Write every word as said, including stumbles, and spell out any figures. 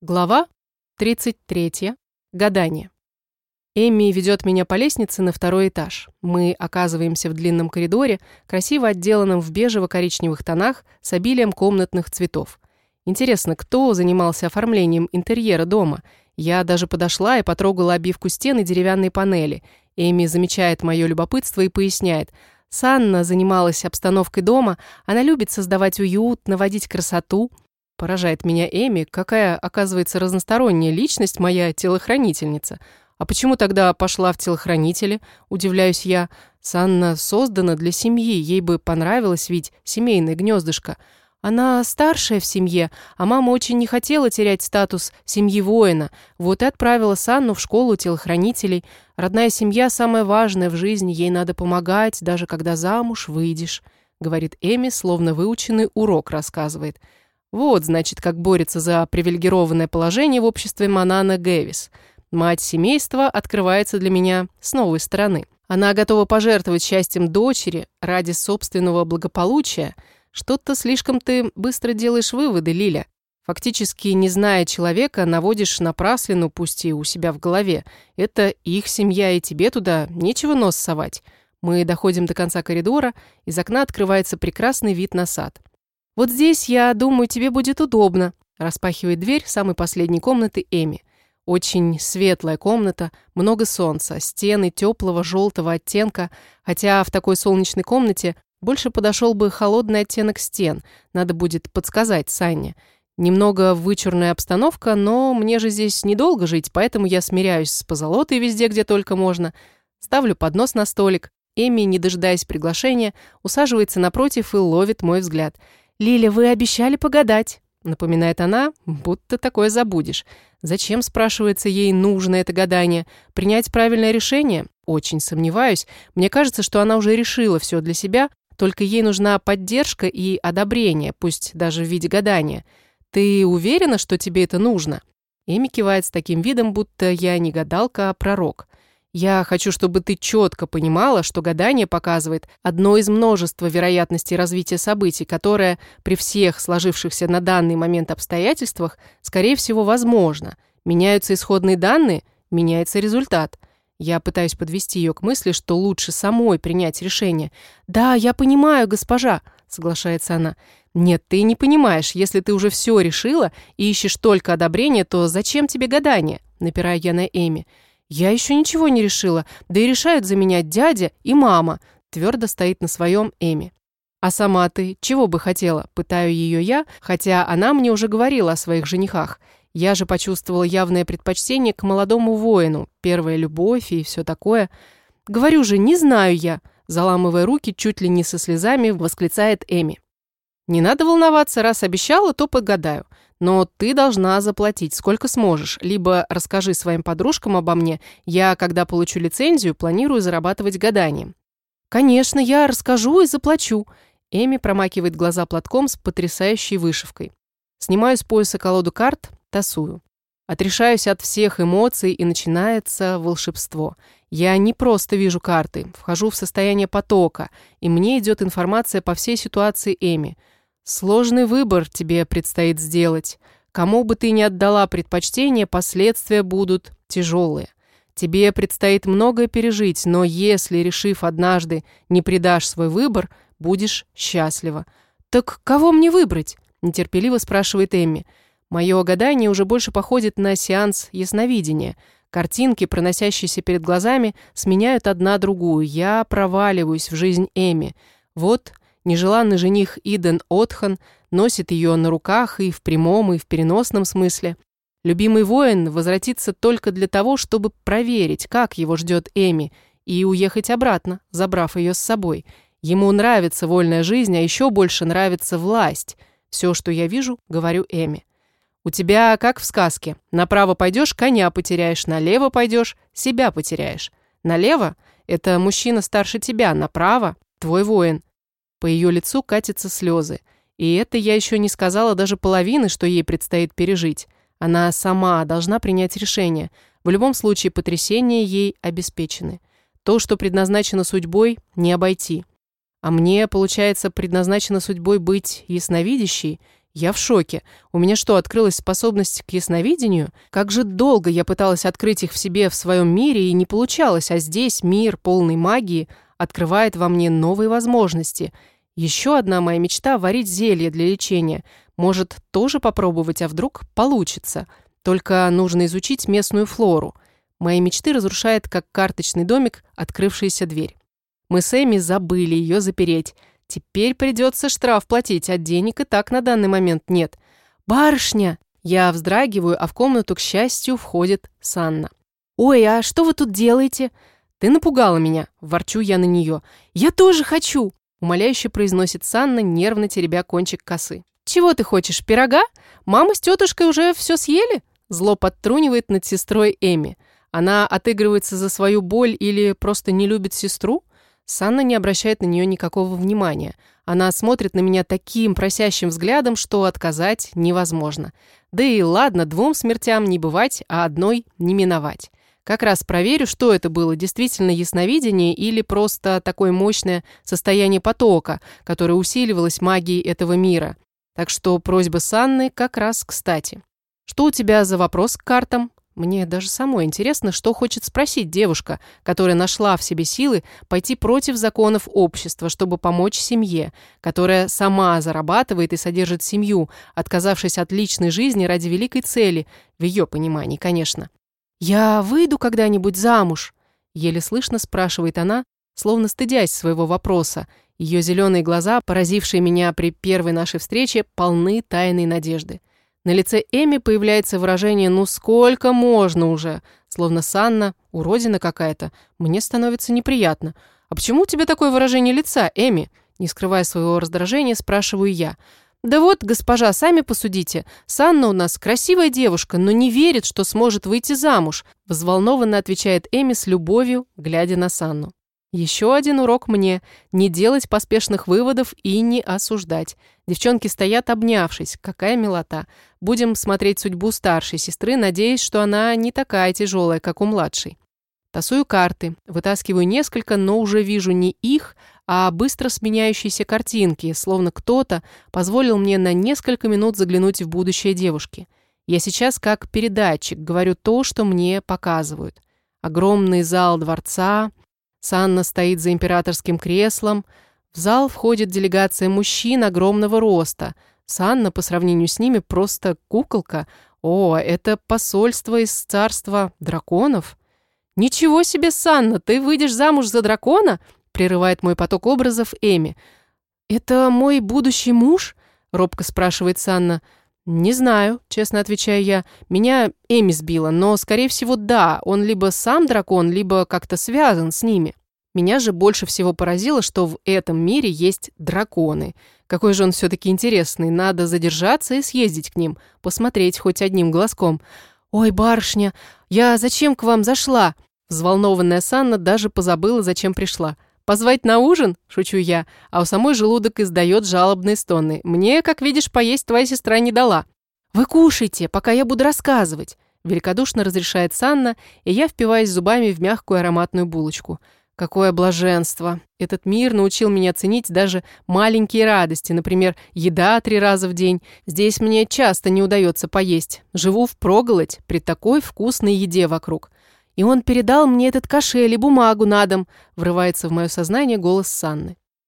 Глава тридцать третья. Гадание. Эми ведет меня по лестнице на второй этаж. Мы оказываемся в длинном коридоре, красиво отделанном в бежево-коричневых тонах с обилием комнатных цветов. Интересно, кто занимался оформлением интерьера дома? Я даже подошла и потрогала обивку стен и деревянные панели. Эми замечает мое любопытство и поясняет. Санна занималась обстановкой дома, она любит создавать уют, наводить красоту. Поражает меня Эми, какая, оказывается, разносторонняя личность моя телохранительница. А почему тогда пошла в телохранители? Удивляюсь я. Санна создана для семьи, ей бы понравилось ведь семейное гнездышко. Она старшая в семье, а мама очень не хотела терять статус семьи воина. Вот и отправила Санну в школу телохранителей. Родная семья самая важная в жизни, ей надо помогать, даже когда замуж выйдешь, говорит Эми, словно выученный урок рассказывает. Вот, значит, как борется за привилегированное положение в обществе Манана Гэвис. Мать семейства открывается для меня с новой стороны. Она готова пожертвовать счастьем дочери ради собственного благополучия. Что-то слишком ты быстро делаешь выводы, Лиля. Фактически, не зная человека, наводишь напраслину, пусть и у себя в голове. Это их семья, и тебе туда нечего нос совать. Мы доходим до конца коридора, из окна открывается прекрасный вид на сад. «Вот здесь, я думаю, тебе будет удобно», распахивает дверь самой последней комнаты Эми. Очень светлая комната, много солнца, стены теплого желтого оттенка, хотя в такой солнечной комнате больше подошел бы холодный оттенок стен, надо будет подсказать Санне. Немного вычурная обстановка, но мне же здесь недолго жить, поэтому я смиряюсь с позолотой везде, где только можно. Ставлю поднос на столик. Эми, не дожидаясь приглашения, усаживается напротив и ловит мой взгляд. «Лиля, вы обещали погадать», — напоминает она, будто такое забудешь. Зачем, спрашивается, ей нужно это гадание? Принять правильное решение? Очень сомневаюсь. Мне кажется, что она уже решила все для себя, только ей нужна поддержка и одобрение, пусть даже в виде гадания. «Ты уверена, что тебе это нужно?» Эми кивает с таким видом, будто я не гадалка, а пророк. «Я хочу, чтобы ты четко понимала, что гадание показывает одно из множества вероятностей развития событий, которое при всех сложившихся на данный момент обстоятельствах, скорее всего, возможно. Меняются исходные данные, меняется результат». Я пытаюсь подвести ее к мысли, что лучше самой принять решение. «Да, я понимаю, госпожа», — соглашается она. «Нет, ты не понимаешь. Если ты уже все решила и ищешь только одобрение, то зачем тебе гадание?» — напираю я на Эми. «Я еще ничего не решила, да и решают за меня дядя и мама», твердо стоит на своем Эми. «А сама ты чего бы хотела?» Пытаю ее я, хотя она мне уже говорила о своих женихах. Я же почувствовала явное предпочтение к молодому воину, первая любовь и все такое. «Говорю же, не знаю я», заламывая руки, чуть ли не со слезами, восклицает Эми. «Не надо волноваться, раз обещала, то погадаю. Но ты должна заплатить, сколько сможешь. Либо расскажи своим подружкам обо мне. Я, когда получу лицензию, планирую зарабатывать гаданием». «Конечно, я расскажу и заплачу». Эми промакивает глаза платком с потрясающей вышивкой. Снимаю с пояса колоду карт, тасую. Отрешаюсь от всех эмоций, и начинается волшебство. Я не просто вижу карты, вхожу в состояние потока, и мне идет информация по всей ситуации Эми. Сложный выбор тебе предстоит сделать. Кому бы ты ни отдала предпочтение, последствия будут тяжелые. Тебе предстоит многое пережить, но если, решив однажды, не предашь свой выбор, будешь счастлива. «Так кого мне выбрать?» – нетерпеливо спрашивает Эми. Мое гадание уже больше походит на сеанс ясновидения. Картинки, проносящиеся перед глазами, сменяют одна другую. Я проваливаюсь в жизнь Эми. Вот нежеланный жених Иден Отхан носит ее на руках и в прямом, и в переносном смысле. Любимый воин возвратится только для того, чтобы проверить, как его ждет Эми, и уехать обратно, забрав ее с собой. Ему нравится вольная жизнь, а еще больше нравится власть. Все, что я вижу, говорю Эми. «У тебя как в сказке. Направо пойдешь, коня потеряешь, налево пойдешь, себя потеряешь. Налево – это мужчина старше тебя, направо – твой воин». По ее лицу катятся слезы. И это я еще не сказала даже половины, что ей предстоит пережить. Она сама должна принять решение. В любом случае потрясения ей обеспечены. То, что предназначено судьбой, не обойти. А мне, получается, предназначено судьбой быть ясновидящей. Я в шоке. У меня что, открылась способность к ясновидению? Как же долго я пыталась открыть их в себе, в своем мире, и не получалось, а здесь мир, полный магии, открывает во мне новые возможности. Еще одна моя мечта – варить зелье для лечения. Может, тоже попробовать, а вдруг получится? Только нужно изучить местную флору. Мои мечты разрушает, как карточный домик, открывшаяся дверь. Мы с Эми забыли ее запереть. Теперь придется штраф платить, а денег и так на данный момент нет. «Барышня!» Я вздрагиваю, а в комнату, к счастью, входит Санна. «Ой, а что вы тут делаете?» «Ты напугала меня», – ворчу я на нее. «Я тоже хочу!» – умоляюще произносит Санна, нервно теребя кончик косы. «Чего ты хочешь, пирога? Мама с тетушкой уже все съели?» Зло подтрунивает над сестрой Эми. Она отыгрывается за свою боль или просто не любит сестру? Санна не обращает на нее никакого внимания. Она смотрит на меня таким просящим взглядом, что отказать невозможно. Да и ладно, двум смертям не бывать, а одной не миновать. Как раз проверю, что это было, действительно ясновидение или просто такое мощное состояние потока, которое усиливалось магией этого мира. Так что просьба Санны как раз кстати. «Что у тебя за вопрос к картам?» Мне даже самой интересно, что хочет спросить девушка, которая нашла в себе силы пойти против законов общества, чтобы помочь семье, которая сама зарабатывает и содержит семью, отказавшись от личной жизни ради великой цели, в ее понимании, конечно. «Я выйду когда-нибудь замуж?» – еле слышно спрашивает она, словно стыдясь своего вопроса. Ее зеленые глаза, поразившие меня при первой нашей встрече, полны тайной надежды. На лице Эми появляется выражение «ну сколько можно уже?», словно Санна, уродина какая-то. Мне становится неприятно. «А почему у тебя такое выражение лица, Эми?» Не скрывая своего раздражения, спрашиваю я. «Да вот, госпожа, сами посудите. Санна у нас красивая девушка, но не верит, что сможет выйти замуж», взволнованно отвечает Эми с любовью, глядя на Санну. Еще один урок мне – не делать поспешных выводов и не осуждать. Девчонки стоят, обнявшись. Какая милота. Будем смотреть судьбу старшей сестры, надеясь, что она не такая тяжелая, как у младшей. Тасую карты, вытаскиваю несколько, но уже вижу не их, а быстро сменяющиеся картинки, словно кто-то позволил мне на несколько минут заглянуть в будущее девушки. Я сейчас как передатчик говорю то, что мне показывают. Огромный зал дворца. Санна стоит за императорским креслом. В зал входит делегация мужчин огромного роста. Санна, по сравнению с ними, просто куколка. О, это посольство из царства драконов. «Ничего себе, Санна, ты выйдешь замуж за дракона?» прерывает мой поток образов Эми. «Это мой будущий муж?» робко спрашивает Санна. «Не знаю», честно отвечаю я. «Меня Эми сбила, но, скорее всего, да, он либо сам дракон, либо как-то связан с ними». Меня же больше всего поразило, что в этом мире есть драконы. Какой же он все-таки интересный, надо задержаться и съездить к ним, посмотреть хоть одним глазком. «Ой, барышня, я зачем к вам зашла?» Взволнованная Санна даже позабыла, зачем пришла. «Позвать на ужин?» – шучу я, а у самой желудок издает жалобные стоны. «Мне, как видишь, поесть твоя сестра не дала». «Вы кушайте, пока я буду рассказывать», – великодушно разрешает Санна, и я впиваюсь зубами в мягкую ароматную булочку. Какое блаженство! Этот мир научил меня ценить даже маленькие радости, например, еда три раза в день. Здесь мне часто не удается поесть. Живу впроголодь при такой вкусной еде вокруг. И он передал мне этот кошель и бумагу на дом, врывается в мое сознание голос Санны.